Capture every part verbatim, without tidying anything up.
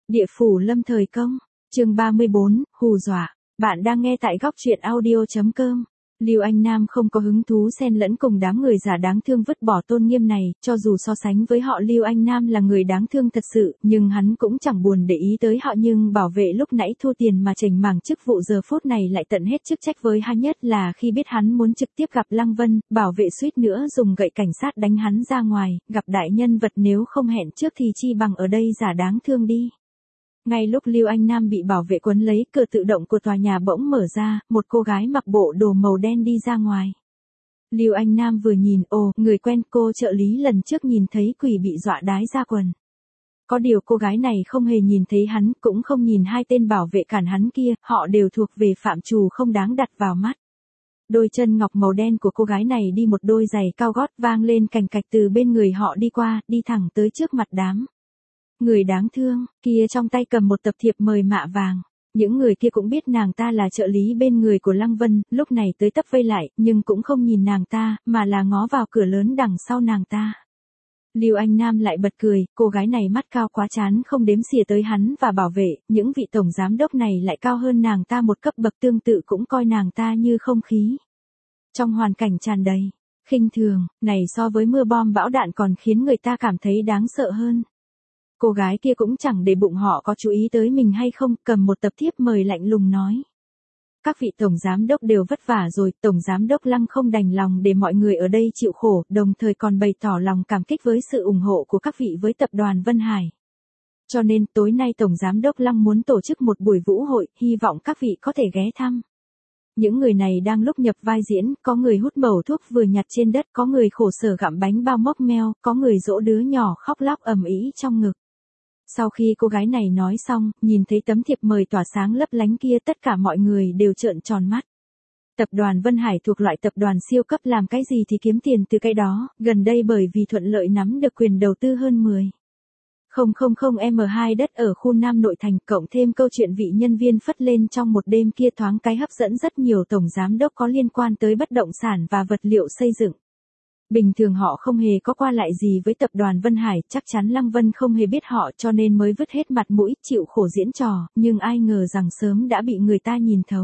Địa phủ lâm thời công, chương ba mươi bốn, hù dọa. Bạn đang nghe tại góc truyện audio chấm com. Lưu Anh Nam không có hứng thú xen lẫn cùng đám người giả đáng thương vứt bỏ tôn nghiêm này, cho dù so sánh với họ Lưu Anh Nam là người đáng thương thật sự, nhưng hắn cũng chẳng buồn để ý tới họ, nhưng bảo vệ lúc nãy thu tiền mà chảnh mảng chức vụ giờ phút này lại tận hết chức trách với hắn, nhất là khi biết hắn muốn trực tiếp gặp Lăng Vân, bảo vệ suýt nữa dùng gậy cảnh sát đánh hắn ra ngoài, gặp đại nhân vật nếu không hẹn trước thì chi bằng ở đây giả đáng thương đi. Ngay lúc Lưu Anh Nam bị bảo vệ quấn lấy, cửa tự động của tòa nhà bỗng mở ra, một cô gái mặc bộ đồ màu đen đi ra ngoài. Lưu Anh Nam vừa nhìn, ồ, người quen, cô trợ lý lần trước nhìn thấy quỷ bị dọa đái ra quần. Có điều cô gái này không hề nhìn thấy hắn, cũng không nhìn hai tên bảo vệ cản hắn kia, họ đều thuộc về phạm trù không đáng đặt vào mắt. Đôi chân ngọc màu đen của cô gái này đi một đôi giày cao gót vang lên cành cạch từ bên người họ đi qua, đi thẳng tới trước mặt đám người đáng thương, kia trong tay cầm một tập thiệp mời mạ vàng. Những người kia cũng biết nàng ta là trợ lý bên người của Lăng Vân, lúc này tới tấp vây lại, nhưng cũng không nhìn nàng ta, mà là ngó vào cửa lớn đằng sau nàng ta. Lưu Anh Nam lại bật cười, cô gái này mắt cao quá chán không đếm xỉa tới hắn và bảo vệ, những vị tổng giám đốc này lại cao hơn nàng ta một cấp bậc, tương tự cũng coi nàng ta như không khí. Trong hoàn cảnh tràn đầy khinh thường, này so với mưa bom bão đạn còn khiến người ta cảm thấy đáng sợ hơn. Cô gái kia cũng chẳng để bụng họ có chú ý tới mình hay không, cầm một tập thiếp mời lạnh lùng nói. Các vị tổng giám đốc đều vất vả rồi, tổng giám đốc Lăng không đành lòng để mọi người ở đây chịu khổ, đồng thời còn bày tỏ lòng cảm kích với sự ủng hộ của các vị với tập đoàn Vân Hải. Cho nên tối nay tổng giám đốc Lăng muốn tổ chức một buổi vũ hội, hy vọng các vị có thể ghé thăm. Những người này đang lúc nhập vai diễn, có người hút mẩu thuốc vừa nhặt trên đất, có người khổ sở gặm bánh bao mốc meo, có người dỗ đứa nhỏ khóc lóc ầm ĩ trong ngực. Sau khi cô gái này nói xong, nhìn thấy tấm thiệp mời tỏa sáng lấp lánh kia, tất cả mọi người đều trợn tròn mắt. Tập đoàn Vân Hải thuộc loại tập đoàn siêu cấp, làm cái gì thì kiếm tiền từ cái đó, gần đây bởi vì thuận lợi nắm được quyền đầu tư hơn mười không không không em hai đất ở khu Nam Nội thành, cộng thêm câu chuyện vị nhân viên phất lên trong một đêm kia thoáng cái hấp dẫn rất nhiều tổng giám đốc có liên quan tới bất động sản và vật liệu xây dựng. Bình thường họ không hề có qua lại gì với tập đoàn Vân Hải, chắc chắn Lăng Vân không hề biết họ cho nên mới vứt hết mặt mũi chịu khổ diễn trò, nhưng ai ngờ rằng sớm đã bị người ta nhìn thấu.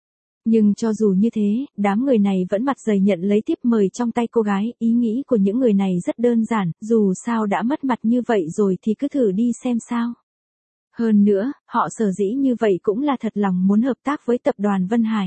Nhưng cho dù như thế, đám người này vẫn mặt dày nhận lấy thiếp mời trong tay cô gái, ý nghĩ của những người này rất đơn giản, dù sao đã mất mặt như vậy rồi thì cứ thử đi xem sao. Hơn nữa, họ sở dĩ như vậy cũng là thật lòng muốn hợp tác với tập đoàn Vân Hải.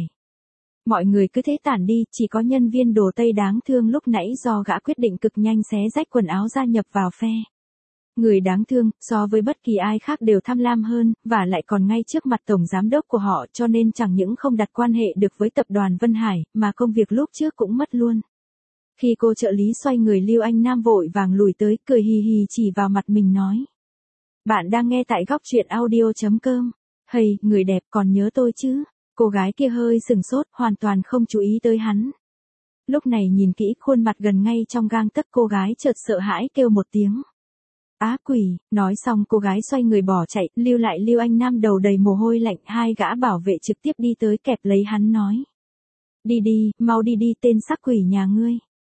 Mọi người cứ thế tản đi, chỉ có nhân viên đồ Tây đáng thương lúc nãy do gã quyết định cực nhanh xé rách quần áo gia nhập vào phe. Người đáng thương, so với bất kỳ ai khác đều tham lam hơn, và lại còn ngay trước mặt tổng giám đốc của họ, cho nên chẳng những không đặt quan hệ được với tập đoàn Vân Hải, mà công việc lúc trước cũng mất luôn. Khi cô trợ lý xoay người, Lưu Anh Nam vội vàng lùi tới, cười hì hì chỉ vào mặt mình nói. Bạn đang nghe tại góc truyện audio chấm com. Hây, người đẹp, còn nhớ tôi chứ? Cô gái kia hơi sừng sốt, hoàn toàn không chú ý tới hắn. Lúc này nhìn kỹ khuôn mặt gần ngay trong gang tấc, cô gái chợt sợ hãi kêu một tiếng. Á quỷ, nói xong cô gái xoay người bỏ chạy, lưu lại Lưu Anh Nam đầu đầy mồ hôi lạnh, hai gã bảo vệ trực tiếp đi tới kẹp lấy hắn nói. Đi đi, mau đi đi tên sắc quỷ nhà ngươi.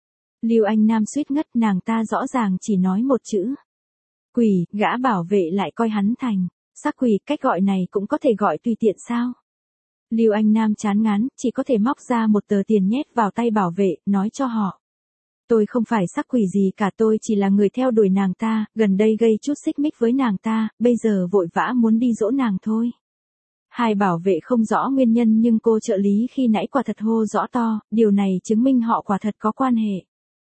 Lưu Anh Nam suýt ngất, nàng ta rõ ràng chỉ nói một chữ. Quỷ, gã bảo vệ lại coi hắn thành sắc quỷ, cách gọi này cũng có thể gọi tùy tiện sao? Lưu Anh Nam chán ngán, chỉ có thể móc ra một tờ tiền nhét vào tay bảo vệ, nói cho họ. Tôi không phải sắc quỷ gì cả, tôi chỉ là người theo đuổi nàng ta, gần đây gây chút xích mích với nàng ta, bây giờ vội vã muốn đi dỗ nàng thôi. Hai bảo vệ không rõ nguyên nhân nhưng cô trợ lý khi nãy quả thật hô rõ to, điều này chứng minh họ quả thật có quan hệ.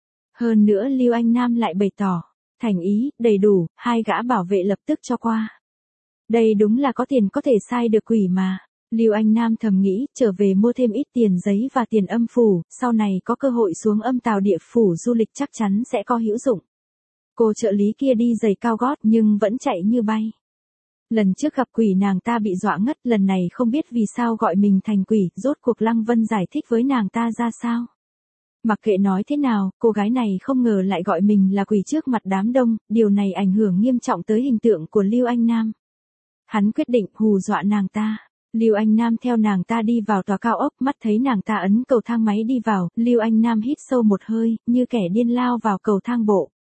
Hơn nữa Lưu Anh Nam lại bày tỏ, thành ý, đầy đủ, hai gã bảo vệ lập tức cho qua. Đây đúng là có tiền có thể sai được quỷ mà. Lưu Anh Nam thầm nghĩ, trở về mua thêm ít tiền giấy và tiền âm phủ, sau này có cơ hội xuống âm tào địa phủ du lịch chắc chắn sẽ có hữu dụng. Cô trợ lý kia đi giày cao gót nhưng vẫn chạy như bay. Lần trước gặp quỷ nàng ta bị dọa ngất, lần này không biết vì sao gọi mình thành quỷ, rốt cuộc Lăng Vân giải thích với nàng ta ra sao. Mặc kệ nói thế nào, cô gái này không ngờ lại gọi mình là quỷ trước mặt đám đông, điều này ảnh hưởng nghiêm trọng tới hình tượng của Lưu Anh Nam. Hắn quyết định hù dọa nàng ta. Lưu Anh Nam theo nàng ta đi vào tòa cao ốc, mắt thấy nàng ta ấn cầu thang máy đi vào, Lưu Anh Nam hít sâu một hơi, như kẻ điên lao vào cầu thang bộ.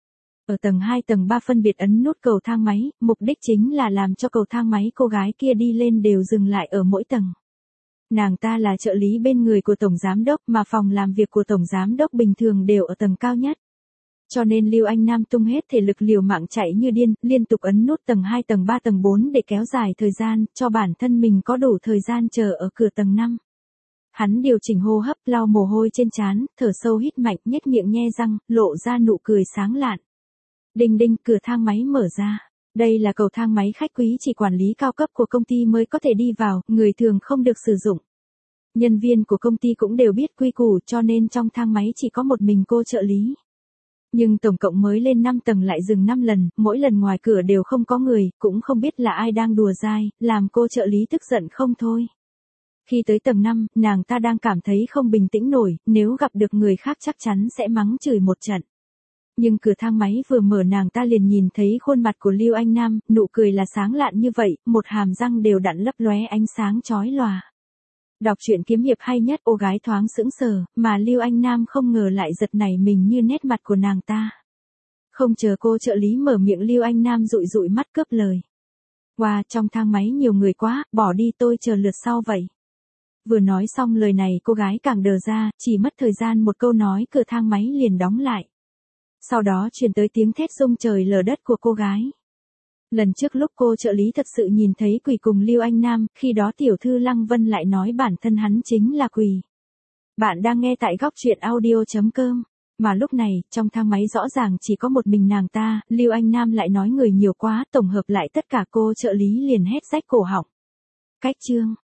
Ở tầng hai tầng ba phân biệt ấn nút cầu thang máy, mục đích chính là làm cho cầu thang máy cô gái kia đi lên đều dừng lại ở mỗi tầng. Nàng ta là trợ lý bên người của Tổng Giám Đốc mà phòng làm việc của Tổng Giám Đốc bình thường đều ở tầng cao nhất. Cho nên Lưu Anh Nam tung hết thể lực liều mạng chạy như điên, liên tục ấn nút tầng hai tầng ba tầng bốn để kéo dài thời gian, cho bản thân mình có đủ thời gian chờ ở cửa tầng năm. Hắn điều chỉnh hô hấp, lau mồ hôi trên trán, thở sâu hít mạnh, nhếch miệng nhe răng, lộ ra nụ cười sáng lạn. Đinh đinh, cửa thang máy mở ra. Đây là cầu thang máy khách quý chỉ quản lý cao cấp của công ty mới có thể đi vào, người thường không được sử dụng. Nhân viên của công ty cũng đều biết quy củ cho nên trong thang máy chỉ có một mình cô trợ lý. Nhưng tổng cộng mới lên năm tầng lại dừng năm lần, mỗi lần ngoài cửa đều không có người, cũng không biết là ai đang đùa dai, làm cô trợ lý tức giận không thôi. Khi tới tầng năm, nàng ta đang cảm thấy không bình tĩnh nổi, nếu gặp được người khác chắc chắn sẽ mắng chửi một trận. Nhưng cửa thang máy vừa mở nàng ta liền nhìn thấy khuôn mặt của Lưu Anh Nam, nụ cười là sáng lạn như vậy, một hàm răng đều đặn lấp lóe ánh sáng chói lòa. Đọc truyện kiếm hiệp hay nhất, cô gái thoáng sững sờ, mà Lưu Anh Nam không ngờ lại giật nảy mình như nét mặt của nàng ta. Không chờ cô trợ lý mở miệng Lưu Anh Nam dụi dụi mắt cướp lời. Wow, trong thang máy nhiều người quá, bỏ đi tôi chờ lượt sau vậy. Vừa nói xong lời này cô gái càng đờ ra, chỉ mất thời gian một câu nói cửa thang máy liền đóng lại. Sau đó truyền tới tiếng thét rung trời lở đất của cô gái. Lần trước lúc cô trợ lý thật sự nhìn thấy quỷ cùng Lưu Anh Nam, khi đó tiểu thư Lăng Vân lại nói bản thân hắn chính là quỷ. Bạn đang nghe tại góc truyện audio chấm com. Mà lúc này, trong thang máy rõ ràng chỉ có một mình nàng ta, Lưu Anh Nam lại nói người nhiều quá, tổng hợp lại tất cả cô trợ lý liền hét rách cổ họng. Cách chương.